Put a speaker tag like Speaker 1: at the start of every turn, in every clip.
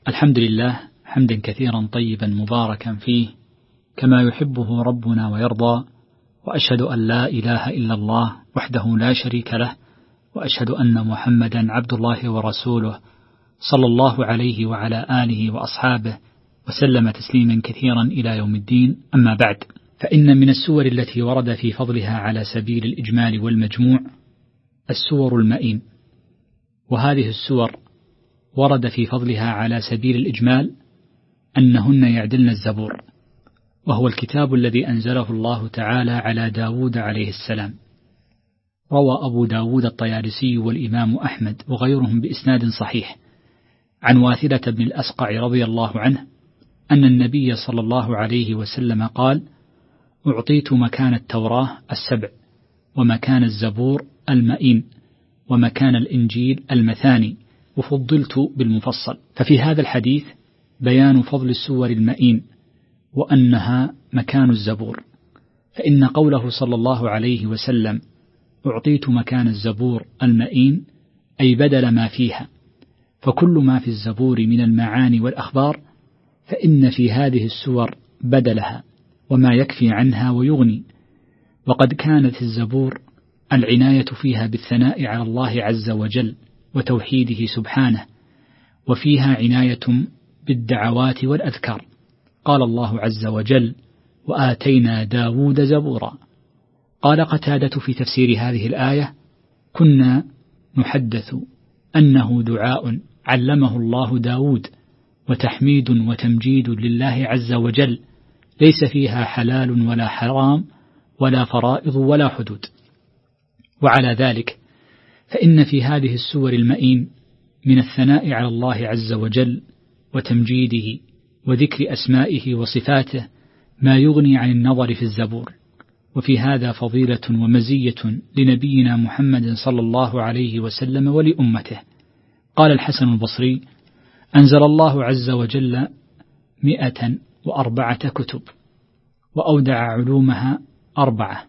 Speaker 1: الحمد لله حمدا كثيرا طيبا مباركا فيه كما يحبه ربنا ويرضى، وأشهد أن لا إله إلا الله وحده لا شريك له، وأشهد أن محمدا عبد الله ورسوله صلى الله عليه وعلى آله وأصحابه وسلم تسليما كثيرا إلى يوم الدين. أما بعد، فإن من السور التي ورد في فضلها على سبيل الإجمال والمجموع السور المئين، وهذه السور ورد في فضلها على سبيل الإجمال أنهن يعدلن الزبور، وهو الكتاب الذي أنزله الله تعالى على داود عليه السلام. روى أبو داود الطيالسي والإمام أحمد وغيرهم بإسناد صحيح عن واثلة بن الأسقع رضي الله عنه أن النبي صلى الله عليه وسلم قال: أعطيت مكان التوراة 7، ومكان الزبور 100، ومكان الإنجيل 200، وفضلت بالمفصل. ففي هذا الحديث بيان فضل السور 100 وأنها مكان الزبور، فإن قوله صلى الله عليه وسلم أعطيت مكان الزبور 100 أي بدل ما فيها، فكل ما في الزبور من المعاني والأخبار فإن في هذه السور بدلها وما يكفي عنها ويغني. وقد كانت الزبور العناية فيها بالثناء على الله عز وجل وتوحيده سبحانه، وفيها عناية بالدعوات والأذكار. قال الله عز وجل: وآتينا داود زبورا. قال قتادة في تفسير هذه الآية: كنا نحدث أنه دعاء علمه الله داود، وتحميد وتمجيد لله عز وجل، ليس فيها حلال ولا حرام ولا فرائض ولا حدود. وعلى ذلك فإن في هذه السور 100 من الثناء على الله عز وجل وتمجيده وذكر أسمائه وصفاته ما يغني عن النظر في الزبور. وفي هذا فضيلة ومزية لنبينا محمد صلى الله عليه وسلم ولأمته. قال الحسن البصري: أنزل الله عز وجل 104 كتب، وأودع علومها 4: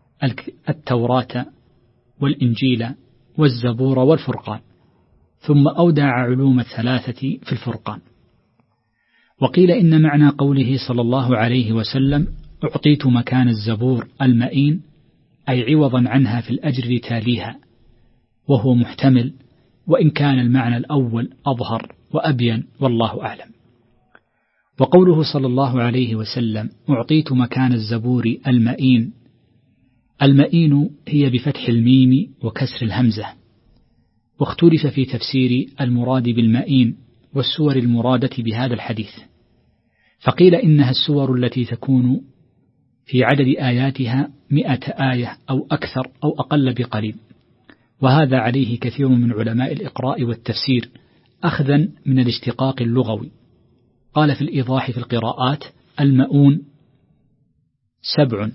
Speaker 1: التوراة والإنجيل والزبور والفرقان، ثم أودع علوم 3 في الفرقان. وقيل إن معنى قوله صلى الله عليه وسلم أعطيت مكان الزبور 100 أي عوضا عنها في الأجر لتاليها، وهو محتمل، وإن كان المعنى الأول أظهر وأبين والله أعلم. وقوله صلى الله عليه وسلم أعطيت مكان الزبور 100، المئين هي بفتح الميم وكسر الهمزة. واختلف في تفسير المراد بالمئين والسور المرادة بهذا الحديث، فقيل إنها السور التي تكون في عدد آياتها 100 آية أو أكثر أو أقل بقليل، وهذا عليه كثير من علماء الإقراء والتفسير أخذا من الاشتقاق اللغوي. قال في الإيضاح في القراءات: المؤون 7،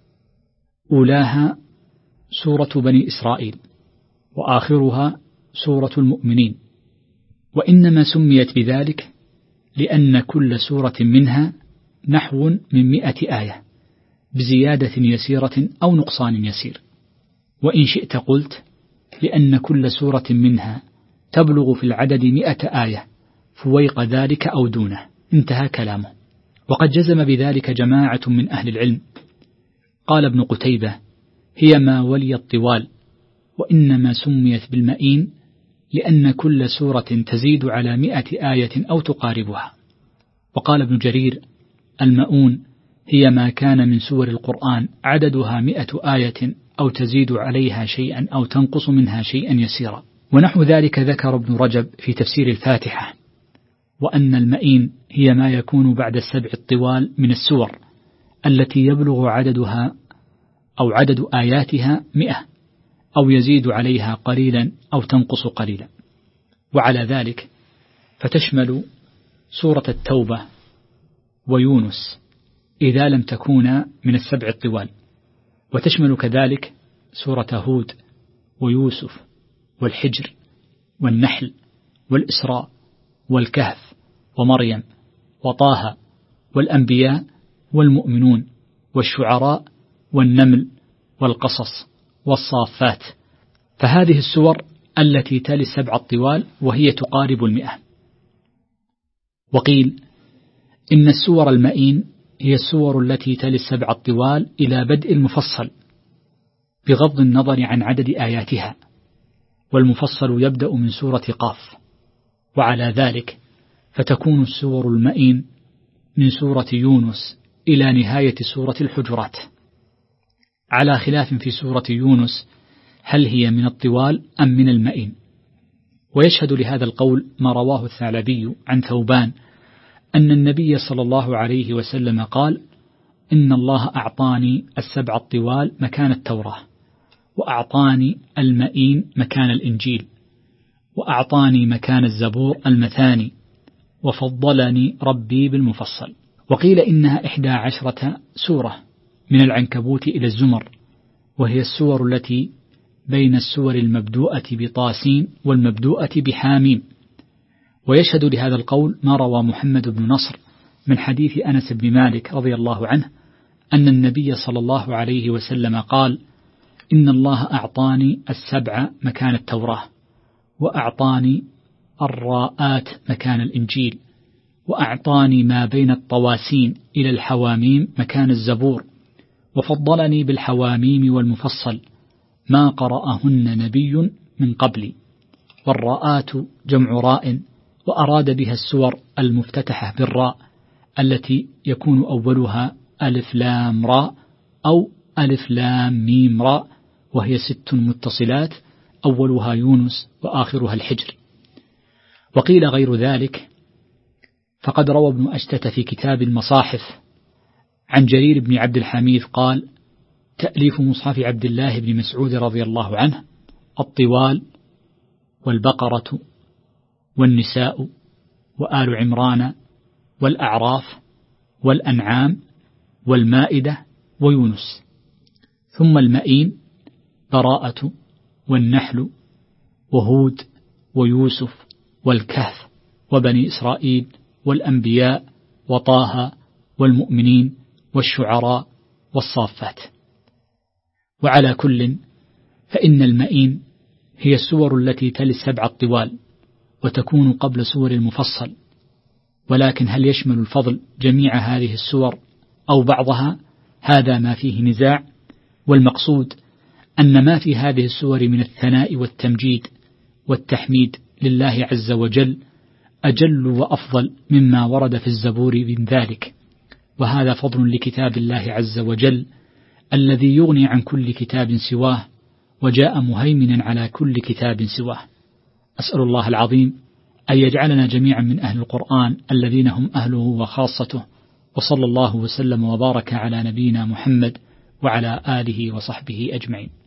Speaker 1: أولاها سورة بني إسرائيل، وآخرها سورة المؤمنين. وإنما سميت بذلك لأن كل سورة منها نحو من 100 آية بزيادة يسيرة أو نقصان يسير. وإن شئت قلت لأن كل سورة منها تبلغ في العدد 100 آية فويق ذلك أو دونه. انتهى كلامه. وقد جزم بذلك جماعة من أهل العلم. قال ابن قتيبة: هي ما ولي الطوال، وإنما سميت بالمئين لأن كل سورة تزيد على 100 آية أو تقاربها. وقال ابن جرير: المؤون هي ما كان من سور القرآن عددها 100 آية أو تزيد عليها شيئا أو تنقص منها شيئا يسيرا. ونحو ذلك ذكر ابن رجب في تفسير الفاتحة، وأن المئين هي ما يكون بعد 7 الطوال من السور التي يبلغ عددها أو عدد آياتها 100 أو يزيد عليها قليلا أو تنقص قليلا. وعلى ذلك فتشمل سورة التوبة ويونس إذا لم تكونا من 7 الطوال، وتشمل كذلك سورة هود ويوسف والحجر والنحل والإسراء والكهف ومريم وطه والأنبياء والمؤمنون والشعراء والنمل والقصص والصافات. فهذه السور التي تلي 7 الطوال وهي تقارب 100. وقيل إن السور المئين هي السور التي تلي السبع الطوال إلى بدء المفصل بغض النظر عن عدد آياتها، والمفصل يبدأ من سورة قاف، وعلى ذلك فتكون السور المئين من سورة يونس إلى نهاية سورة الحجرات، على خلاف في سورة يونس هل هي من الطوال أم من المئين. ويشهد لهذا القول ما رواه الثعلبي عن ثوبان أن النبي صلى الله عليه وسلم قال: إن الله أعطاني السبع الطوال مكان التوراة، وأعطاني المئين مكان الإنجيل، وأعطاني مكان الزبور المثاني، وفضلني ربي بالمفصل. وقيل إنها 11 سورة من العنكبوت إلى الزمر، وهي السور التي بين السور المبدوءة بطاسين والمبدوءة بحاميم. ويشهد لهذا القول ما روى محمد بن نصر من حديث أنس بن مالك رضي الله عنه أن النبي صلى الله عليه وسلم قال: إن الله أعطاني السبع مكان التوراة، وأعطاني الراءات مكان الإنجيل، وأعطاني ما بين الطواسين إلى الحواميم مكان الزبور، وفضلني بالحواميم والمفصل ما قرأهن نبي من قبلي. والراءات جمع راء، وأراد بها السور المفتتحة بالراء التي يكون أولها ألف لام راء أو ألف لام ميم راء، وهي 6 متصلات أولها يونس وآخرها الحجر. وقيل غير ذلك، فقد روى ابن أشتت في كتاب المصاحف عن جرير بن عبد الحميد قال: تأليف مصحف عبد الله بن مسعود رضي الله عنه الطوال والبقرة والنساء وآل عمران والأعراف والأنعام والمائدة ويونس، ثم المئين براءة والنحل وهود ويوسف والكهف وبني إسرائيل والأنبياء وطه والمؤمنين والشعراء والصافات. وعلى كل فإن المئين هي السور التي تلي السبع الطوال، وتكون قبل سور المفصل. ولكن هل يشمل الفضل جميع هذه السور أو بعضها؟ هذا ما فيه نزاع، والمقصود أن ما في هذه السور من الثناء والتمجيد والتحميد لله عز وجل أجل وأفضل مما ورد في الزبور من ذلك، وهذا فضل لكتاب الله عز وجل الذي يغني عن كل كتاب سواه، وجاء مهيمنا على كل كتاب سواه. أسأل الله العظيم أن يجعلنا جميعا من أهل القرآن الذين هم أهله وخاصته، وصلى الله وسلم وبارك على نبينا محمد وعلى آله وصحبه أجمعين.